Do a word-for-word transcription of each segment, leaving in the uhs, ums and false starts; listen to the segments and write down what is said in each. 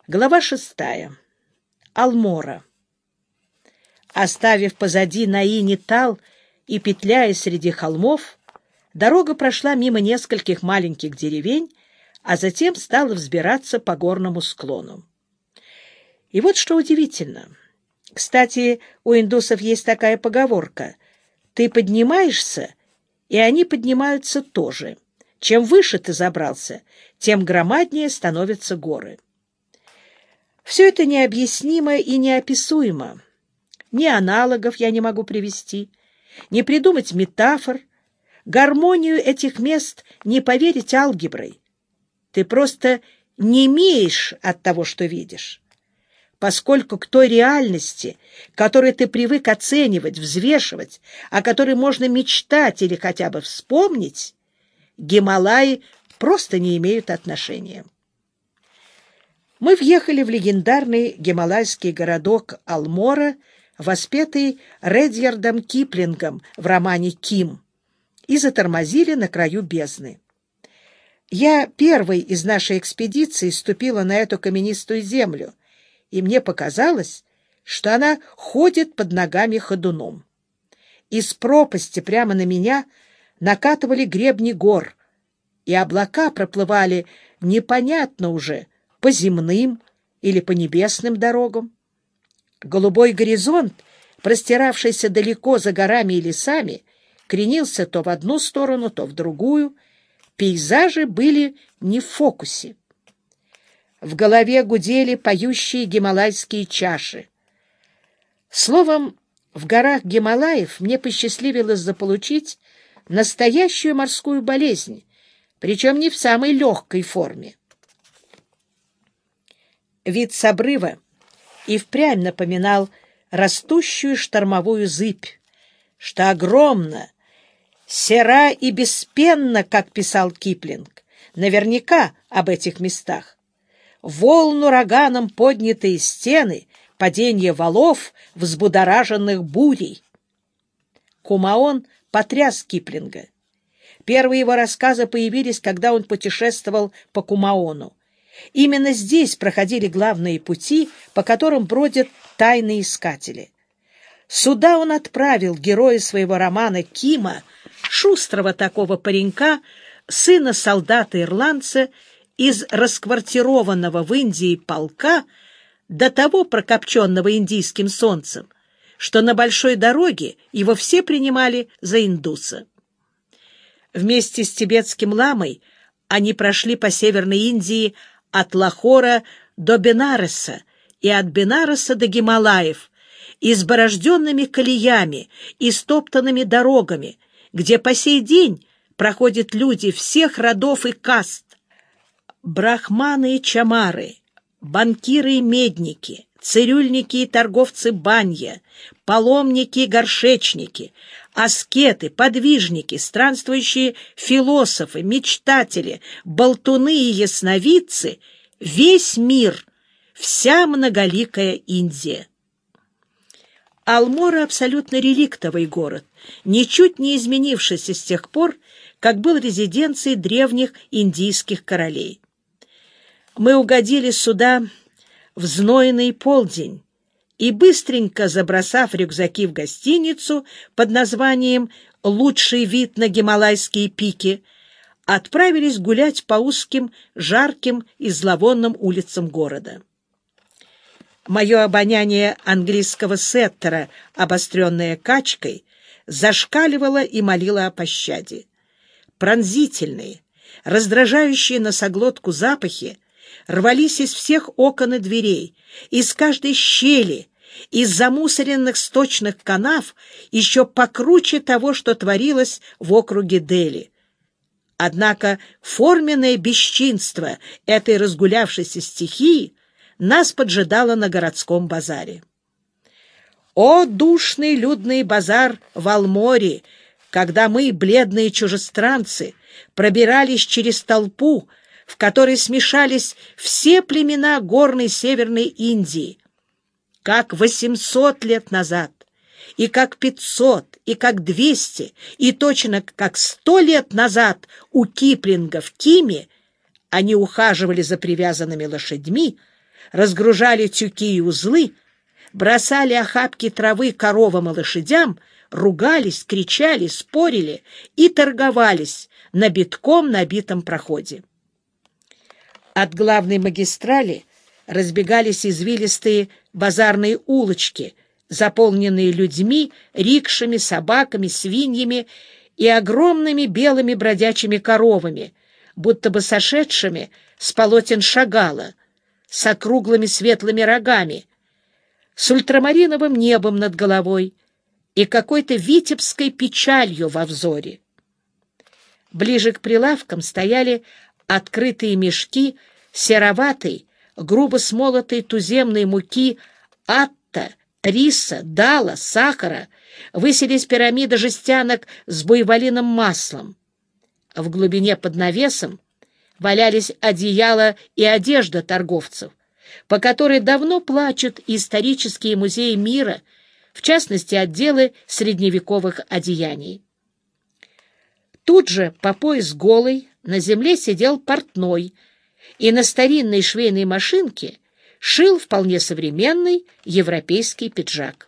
Глава шестая. Алмора. Оставив позади Наини-Тал и петляя среди холмов, дорога прошла мимо нескольких маленьких деревень, а затем стала взбираться по горному склону. И вот что удивительно. Кстати, у индусов есть такая поговорка: ты поднимаешься, и они поднимаются тоже. Чем выше ты забрался, тем громаднее становятся горы. Все это необъяснимо и неописуемо. Ни аналогов я не могу привести, не придумать метафор, гармонию этих мест не поверить алгеброй. Ты просто немеешь от того, что видишь. Поскольку к той реальности, которую ты привык оценивать, взвешивать, о которой можно мечтать или хотя бы вспомнить, Гималаи просто не имеют отношения. Мы въехали в легендарный гималайский городок Алмора, воспетый Редьярдом Киплингом в романе «Ким», и затормозили на краю бездны. Я первой из нашей экспедиции ступила на эту каменистую землю, и мне показалось, что она ходит под ногами ходуном. Из пропасти прямо на меня накатывали гребни гор, и облака проплывали непонятно уже, по земным или по небесным дорогам. Голубой горизонт, простиравшийся далеко за горами и лесами, кренился то в одну сторону, то в другую. Пейзажи были не в фокусе. В голове гудели поющие гималайские чаши. Словом, в горах Гималаев мне посчастливилось заполучить настоящую морскую болезнь, причем не в самой легкой форме. Вид с обрыва и впрямь напоминал растущую штормовую зыбь, что огромно, сера и беспенна, как писал Киплинг, наверняка об этих местах. Волн ураганом поднятые стены, падение валов, взбудораженных бурей. Кумаон потряс Киплинга. Первые его рассказы появились, когда он путешествовал по Кумаону. Именно здесь проходили главные пути, по которым бродят тайные искатели. Сюда он отправил героя своего романа Кима, шустрого такого паренька, сына солдата-ирландца из расквартированного в Индии полка, до того прокопченного индийским солнцем, что на большой дороге его все принимали за индуса. Вместе с тибетским ламой они прошли по Северной Индии от Лахора до Бенареса и от Бенареса до Гималаев, изборожденными колеями и стоптанными дорогами, где по сей день проходят люди всех родов и каст. Брахманы и чамары, банкиры и медники, цирюльники и торговцы банья, паломники и горшечники, аскеты, подвижники, странствующие философы, мечтатели, болтуны и ясновидцы — весь мир, вся многоликая Индия. Алмора — абсолютно реликтовый город, ничуть не изменившийся с тех пор, как был резиденцией древних индийских королей. Мы угодили сюда в знойный полдень и, быстренько забросав рюкзаки в гостиницу под названием «Лучший вид на гималайские пики», отправились гулять по узким, жарким и зловонным улицам города. Мое обоняние английского сеттера, обостренное качкой, зашкаливало и молило о пощаде. Пронзительные, раздражающие носоглотку запахи рвались из всех окон и дверей, из каждой щели, из замусоренных сточных канав, еще покруче того, что творилось в округе Дели. Однако форменное бесчинство этой разгулявшейся стихии нас поджидало на городском базаре. О, душный людный базар в Алморе, когда мы, бледные чужестранцы, пробирались через толпу, в которой смешались все племена горной Северной Индии, как восемьсот лет назад, и как пятьсот, и как двести, и точно как сто лет назад у Киплинга в Киме они ухаживали за привязанными лошадьми, разгружали тюки и узлы, бросали охапки травы коровам и лошадям, ругались, кричали, спорили и торговались на битком набитом проходе. От главной магистрали разбегались извилистые базарные улочки, заполненные людьми, рикшами, собаками, свиньями и огромными белыми бродячими коровами, будто бы сошедшими с полотен Шагала, с округлыми светлыми рогами, с ультрамариновым небом над головой и какой-то витебской печалью во взоре. Ближе к прилавкам стояли открытые мешки сероватой, грубо смолотой туземной муки, атта, риса, дала, сахара, высились пирамиды жестянок с буйволиным маслом. В глубине под навесом валялись одеяла и одежда торговцев, по которой давно плачут исторические музеи мира, в частности, отделы средневековых одеяний. Тут же, по пояс голый, на земле сидел портной и на старинной швейной машинке шил вполне современный европейский пиджак.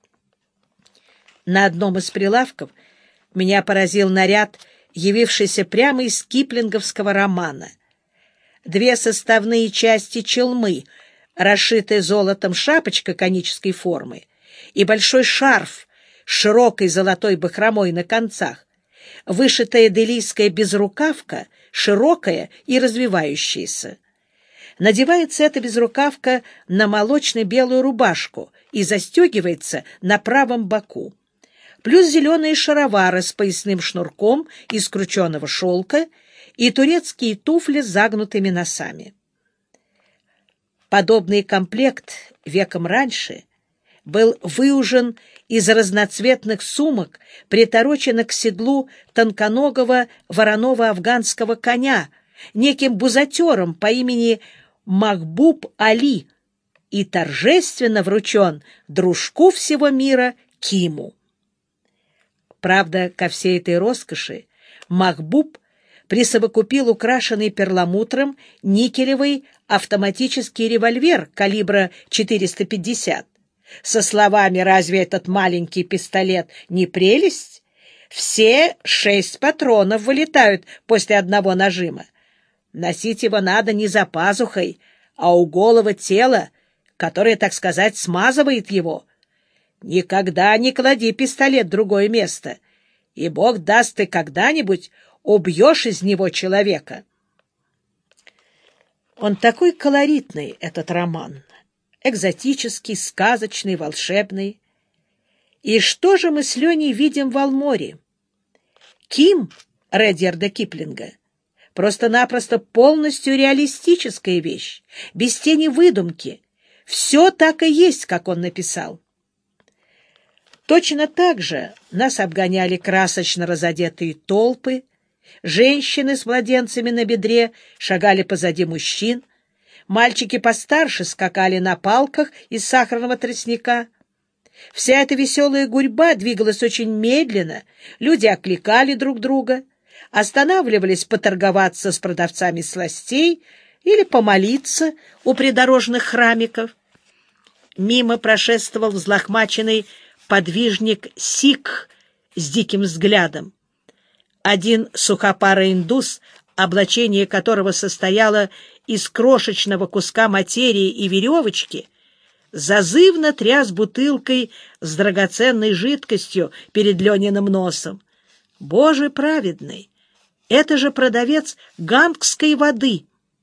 На одном из прилавков меня поразил наряд, явившийся прямо из киплинговского романа. Две составные части челмы, расшитая золотом шапочка конической формы, и большой шарф с широкой золотой бахромой на концах, вышитая делийская безрукавка, широкая и развивающаяся. Надевается эта безрукавка на молочно-белую рубашку и застегивается на правом боку. Плюс зеленые шаровары с поясным шнурком из крученого шелка и турецкие туфли с загнутыми носами. Подобный комплект веком раньше был выужен из разноцветных сумок, притороченных к седлу тонконогого вороного афганского коня, неким бузатером по имени Махбуб Али, и торжественно вручен дружку всего мира Киму. Правда, ко всей этой роскоши Махбуб присовокупил украшенный перламутром никелевый автоматический револьвер калибра четыреста пятьдесят. Со словами «Разве этот маленький пистолет не прелесть?» Все шесть патронов вылетают после одного нажима. Носить его надо не за пазухой, а у голого тела, которое, так сказать, смазывает его. Никогда не клади пистолет в другое место, и Бог даст, ты когда-нибудь убьешь из него человека. Он такой колоритный, этот роман, экзотический, сказочный, волшебный. И что же мы с Леней видим в Алморе? Ким Редьярда Киплинга просто-напросто полностью реалистическая вещь, без тени выдумки. Все так и есть, как он написал. Точно так же нас обгоняли красочно разодетые толпы, женщины с младенцами на бедре шагали позади мужчин, мальчики постарше скакали на палках из сахарного тростника. Вся эта веселая гурьба двигалась очень медленно, люди окликали друг друга, останавливались поторговаться с продавцами сластей или помолиться у придорожных храмиков. Мимо прошествовал взлохмаченный подвижник сикх с диким взглядом. Один сухопарый индус, облачение которого состояло из крошечного куска материи и веревочки, зазывно тряс бутылкой с драгоценной жидкостью перед Лениным носом. Боже праведный! Это же продавец гангской воды!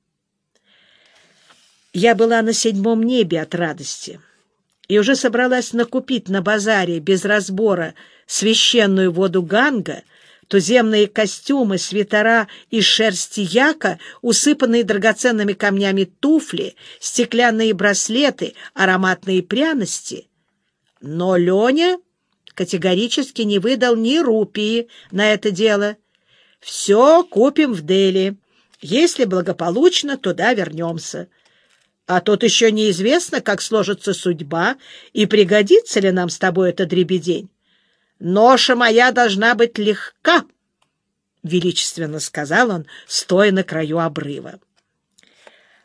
Я была на седьмом небе от радости и уже собралась накупить на базаре без разбора священную воду Ганга, туземные костюмы, свитера из шерсти яка, усыпанные драгоценными камнями туфли, стеклянные браслеты, ароматные пряности. Но Леня категорически не выдал ни рупии на это дело. «Все купим в Дели. Если благополучно, туда вернемся. А тут еще неизвестно, как сложится судьба и пригодится ли нам с тобой эта дребедень. Ноша моя должна быть легка», — величественно сказал он, стоя на краю обрыва.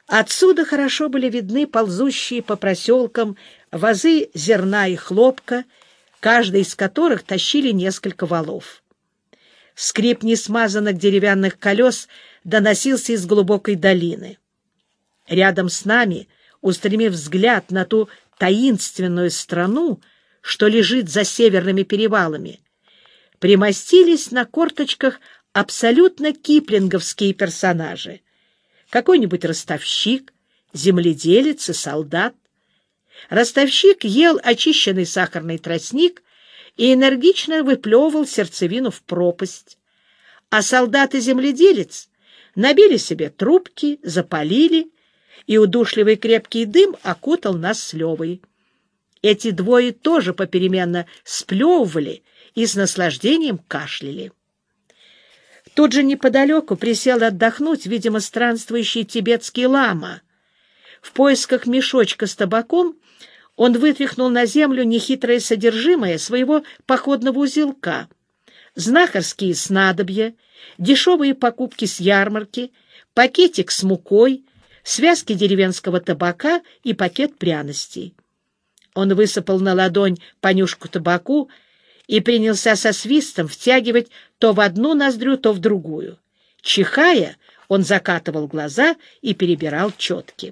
Отсюда хорошо были видны ползущие по проселкам вазы зерна и хлопка, каждый из которых тащили несколько валов. Скрип несмазанных деревянных колес доносился из глубокой долины. Рядом с нами, устремив взгляд на ту таинственную страну, что лежит за северными перевалами, примостились на корточках абсолютно киплинговские персонажи. Какой-нибудь ростовщик, земледелец и солдат. Ростовщик ел очищенный сахарный тростник и энергично выплевывал сердцевину в пропасть, а солдат и земледелец набили себе трубки, запалили, и удушливый крепкий дым окутал нас с Левой. Эти двое тоже попеременно сплевывали и с наслаждением кашляли. Тут же неподалеку присел отдохнуть, видимо, странствующий тибетский лама. В поисках мешочка с табаком он вытряхнул на землю нехитрое содержимое своего походного узелка: знахарские снадобья, дешевые покупки с ярмарки, пакетик с мукой, связки деревенского табака и пакет пряностей. Он высыпал на ладонь понюшку табаку и принялся со свистом втягивать то в одну ноздрю, то в другую. Чихая, он закатывал глаза и перебирал четки.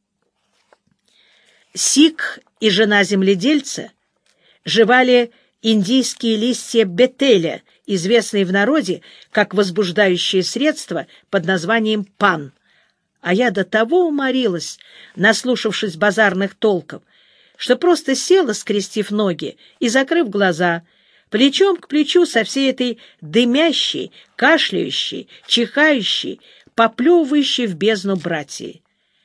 Сикх и жена земледельца жевали индийские листья бетеля, известные в народе как возбуждающее средство под названием пан. А я до того уморилась, наслушавшись базарных толков, что просто села, скрестив ноги и закрыв глаза, плечом к плечу со всей этой дымящей, кашляющей, чихающей, поплевывающей в бездну братьей.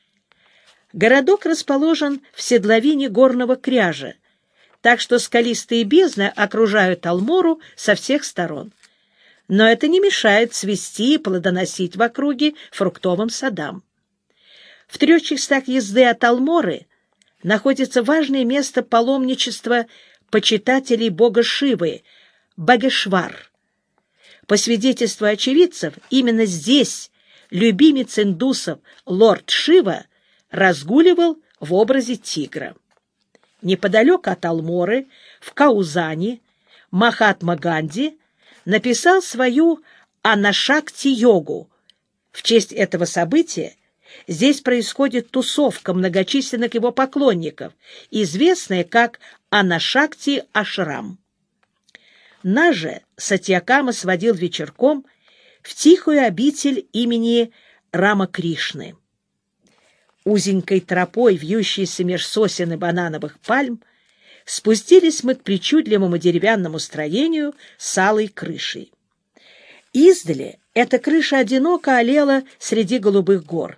Городок расположен в седловине горного кряжа, так что скалистые бездны окружают Алмору со всех сторон. Но это не мешает цвести и плодоносить в округе фруктовым садам. В трех часах езды от Алморы находится важное место паломничества почитателей бога Шивы — Багешвар. По свидетельству очевидцев, именно здесь любимец индусов лорд Шива разгуливал в образе тигра. Неподалеку от Алморы, в Каузане, Махатма Ганди написал свою Анашакти-йогу. В честь этого события здесь происходит тусовка многочисленных его поклонников, известная как Анашакти-ашрам. Нас же Сатьякама сводил вечерком в тихую обитель имени Рама-Кришны. Узенькой тропой, вьющейся меж сосен и банановых пальм, спустились мы к причудливому деревянному строению с алой крышей. Издали эта крыша одиноко олела среди голубых гор.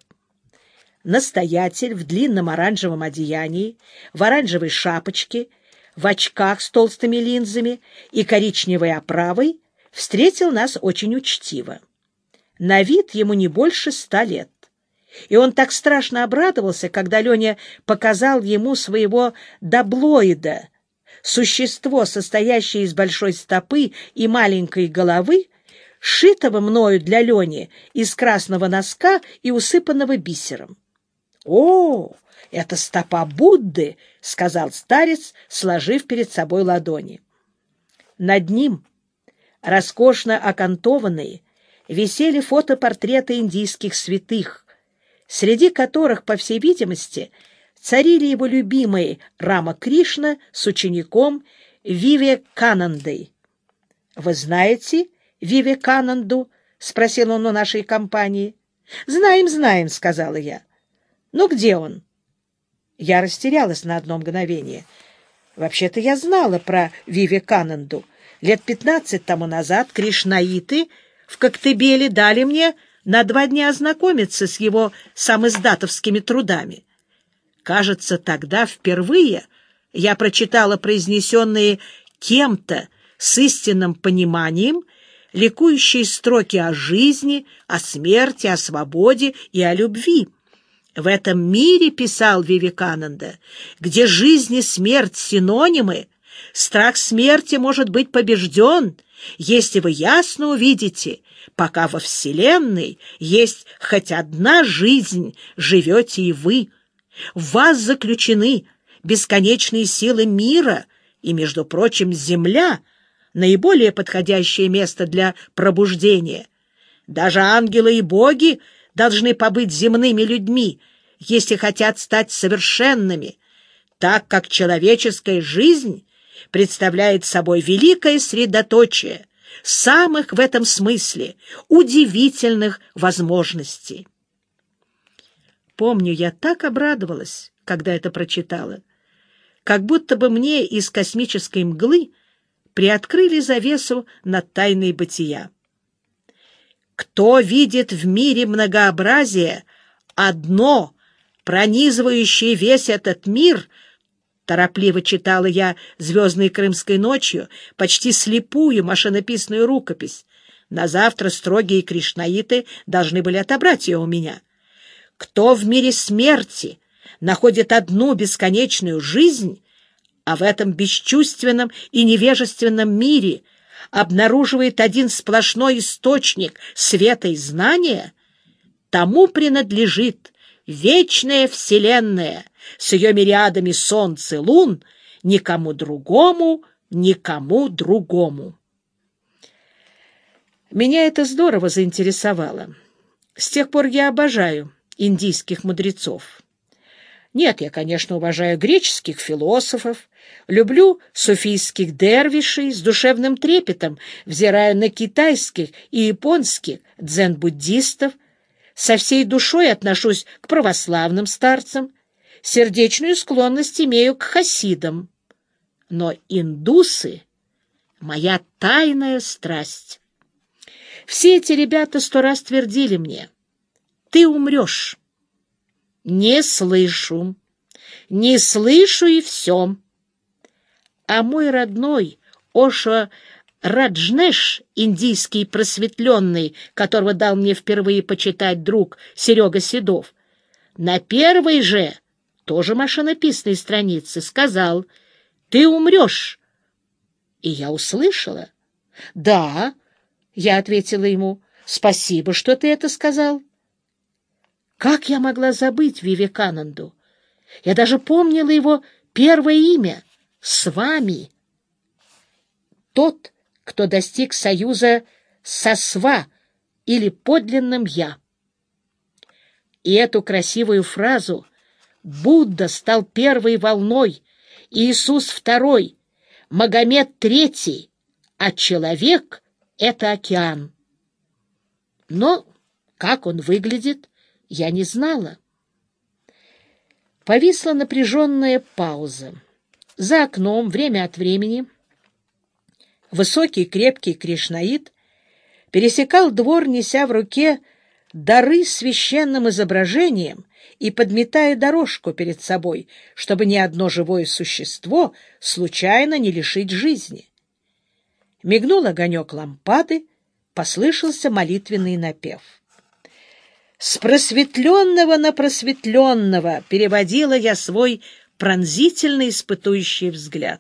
Настоятель в длинном оранжевом одеянии, в оранжевой шапочке, в очках с толстыми линзами и коричневой оправой встретил нас очень учтиво. На вид ему не больше ста лет. И он так страшно обрадовался, когда Леня показал ему своего даблоида, существо, состоящее из большой стопы и маленькой головы, сшитого мною для Лени из красного носка и усыпанного бисером. — О, это стопа Будды! — сказал старец, сложив перед собой ладони. Над ним, роскошно окантованные, висели фотопортреты индийских святых, среди которых, по всей видимости, царили его любимый Рама-Кришна с учеником Вивеканандой. — Вы знаете Вивекананду? — спросил он у нашей компании. — Знаем, знаем, — сказала я. — Ну, где он? Я растерялась на одно мгновение. Вообще-то я знала про Вивекананду. Лет пятнадцать тому назад кришнаиты в Коктебеле дали мне на два дня ознакомиться с его самиздатовскими трудами. Кажется, тогда впервые я прочитала произнесенные кем-то с истинным пониманием ликующие строки о жизни, о смерти, о свободе и о любви. В этом мире, писал Вивекананда, где жизнь и смерть синонимы, страх смерти может быть побежден, если вы ясно увидите, пока во Вселенной есть хоть одна жизнь, живете и вы. В вас заключены бесконечные силы мира, и, между прочим, Земля — наиболее подходящее место для пробуждения. Даже ангелы и боги должны побыть земными людьми, если хотят стать совершенными, так как человеческая жизнь представляет собой великое средоточие самых в этом смысле удивительных возможностей. Помню, я так обрадовалась, когда это прочитала, как будто бы мне из космической мглы приоткрыли завесу над тайной бытия. Кто видит в мире многообразие одно, пронизывающее весь этот мир, торопливо читала я «Звездной крымской ночью», почти слепую машинописную рукопись. На завтра строгие кришнаиты должны были отобрать ее у меня. Кто в мире смерти находит одну бесконечную жизнь, а в этом бесчувственном и невежественном мире обнаруживает один сплошной источник света и знания, тому принадлежит вечная Вселенная с ее мириадами солнц и лун, никому другому, никому другому. Меня это здорово заинтересовало. С тех пор я обожаю индийских мудрецов. Нет, я, конечно, уважаю греческих философов, люблю суфийских дервишей, с душевным трепетом взирая на китайских и японских дзен-буддистов, со всей душой отношусь к православным старцам, сердечную склонность имею к хасидам. Но индусы — моя тайная страсть. Все эти ребята сто раз твердили мне: «Ты умрешь». Не слышу, не слышу и все. А мой родной Ошо Раджнеш, индийский просветленный, которого дал мне впервые почитать друг Серега Седов, на первой же, тоже машинописной странице, сказал: «Ты умрешь». И я услышала. «Да», — я ответила ему, — «спасибо, что ты это сказал». Как я могла забыть Вивекананду? Я даже помнила его первое имя — Свами. Тот, кто достиг союза со Сва или подлинным «Я». И эту красивую фразу Будда стал первой волной, Иисус второй, Магомед третий, а человек — это океан. Но как он выглядит, я не знала. Повисла напряженная пауза. За окном время от времени высокий крепкий кришнаит пересекал двор, неся в руке дары священным изображением и подметая дорожку перед собой, чтобы ни одно живое существо случайно не лишить жизни. Мигнул огонек лампады, послышался молитвенный напев. С просветленного на просветленного переводила я свой пронзительно испытующий взгляд.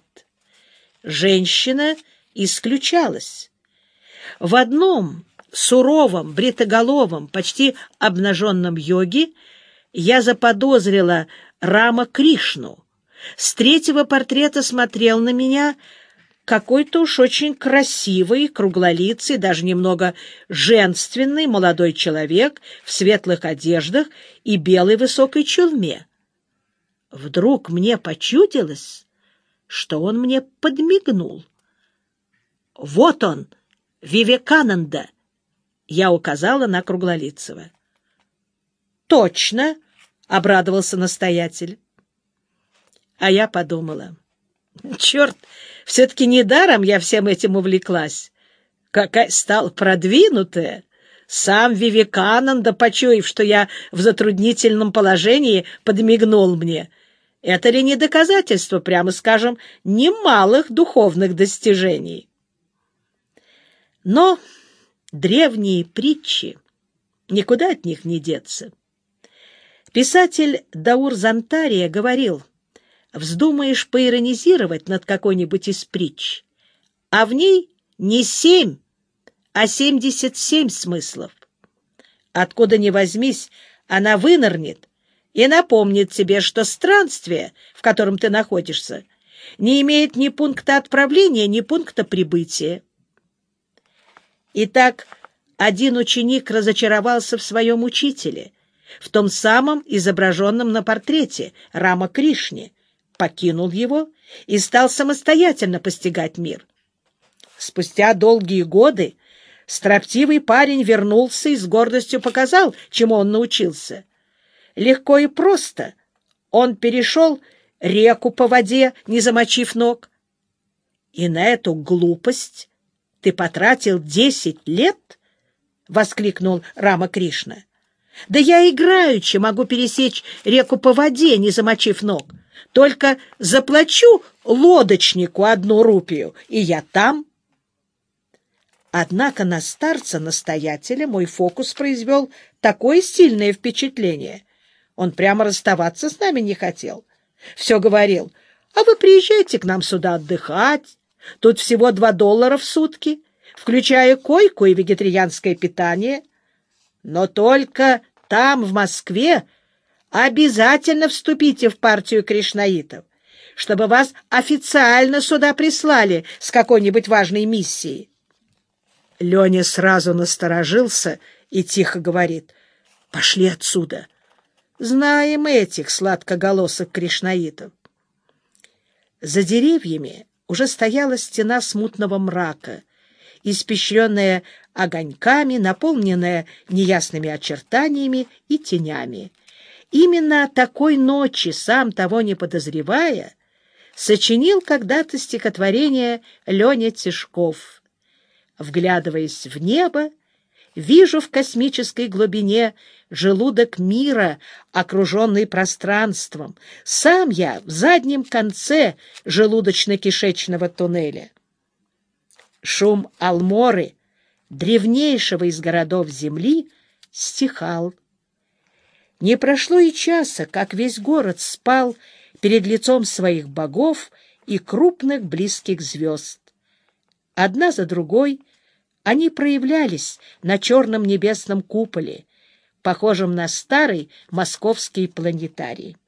Женщина исключалась. В одном суровом, бритоголовом, почти обнаженном йоге я заподозрила Рама Кришну. С третьего портрета смотрел на меня какой-то уж очень красивый, круглолицый, даже немного женственный молодой человек в светлых одеждах и белой высокой чулме. Вдруг мне почудилось, что он мне подмигнул. «Вот он, Вивекананда!» — я указала на Круглолицего. «Точно!» — обрадовался настоятель. А я подумала: черт, все-таки недаром я всем этим увлеклась. Какая стала продвинутая! Сам Вивекананда, почуяв, что я в затруднительном положении, подмигнул мне. Это ли не доказательство, прямо скажем, немалых духовных достижений? Но древние притчи, никуда от них не деться. Писатель Даур Зантария говорил: вздумаешь поиронизировать над какой-нибудь из притч, а в ней Не семь, а семьдесят семь смыслов. Откуда ни возьмись, она вынырнет и напомнит тебе, что странствие, в котором ты находишься, не имеет ни пункта отправления, ни пункта прибытия. Итак, один ученик разочаровался в своем учителе, в том самом изображенном на портрете Рама Кришне, покинул его и стал самостоятельно постигать мир. Спустя долгие годы строптивый парень вернулся и с гордостью показал, чему он научился. Легко и просто он перешел реку по воде, не замочив ног. И на эту глупость ты потратил десять лет? — воскликнул Рама Кришна. — Да я играючи могу пересечь реку по воде, не замочив ног. Только заплачу лодочнику одну рупию, и я там. Однако на старца-настоятеля мой фокус произвел такое сильное впечатление. Он прямо расставаться с нами не хотел. Все говорил: а вы приезжайте к нам сюда отдыхать. Тут всего два доллара в сутки, включая койку и вегетарианское питание. Но только там, в Москве, обязательно вступите в партию кришнаитов, чтобы вас официально сюда прислали с какой-нибудь важной миссией. Леня сразу насторожился и тихо говорит: «Пошли отсюда. Знаем этих сладкоголосых кришнаитов». За деревьями уже стояла стена смутного мрака, испещренная огоньками, наполненная неясными очертаниями и тенями. Именно о такой ночи, сам того не подозревая, сочинил когда-то стихотворение Леня Тишков. Вглядываясь в небо, вижу в космической глубине желудок мира, окруженный пространством. Сам я в заднем конце желудочно-кишечного туннеля. Шум Алморы, древнейшего из городов Земли, стихал. Не прошло и часа, как весь город спал перед лицом своих богов и крупных близких звезд. Одна за другой они проявлялись на черном небесном куполе, похожем на старый московский планетарий.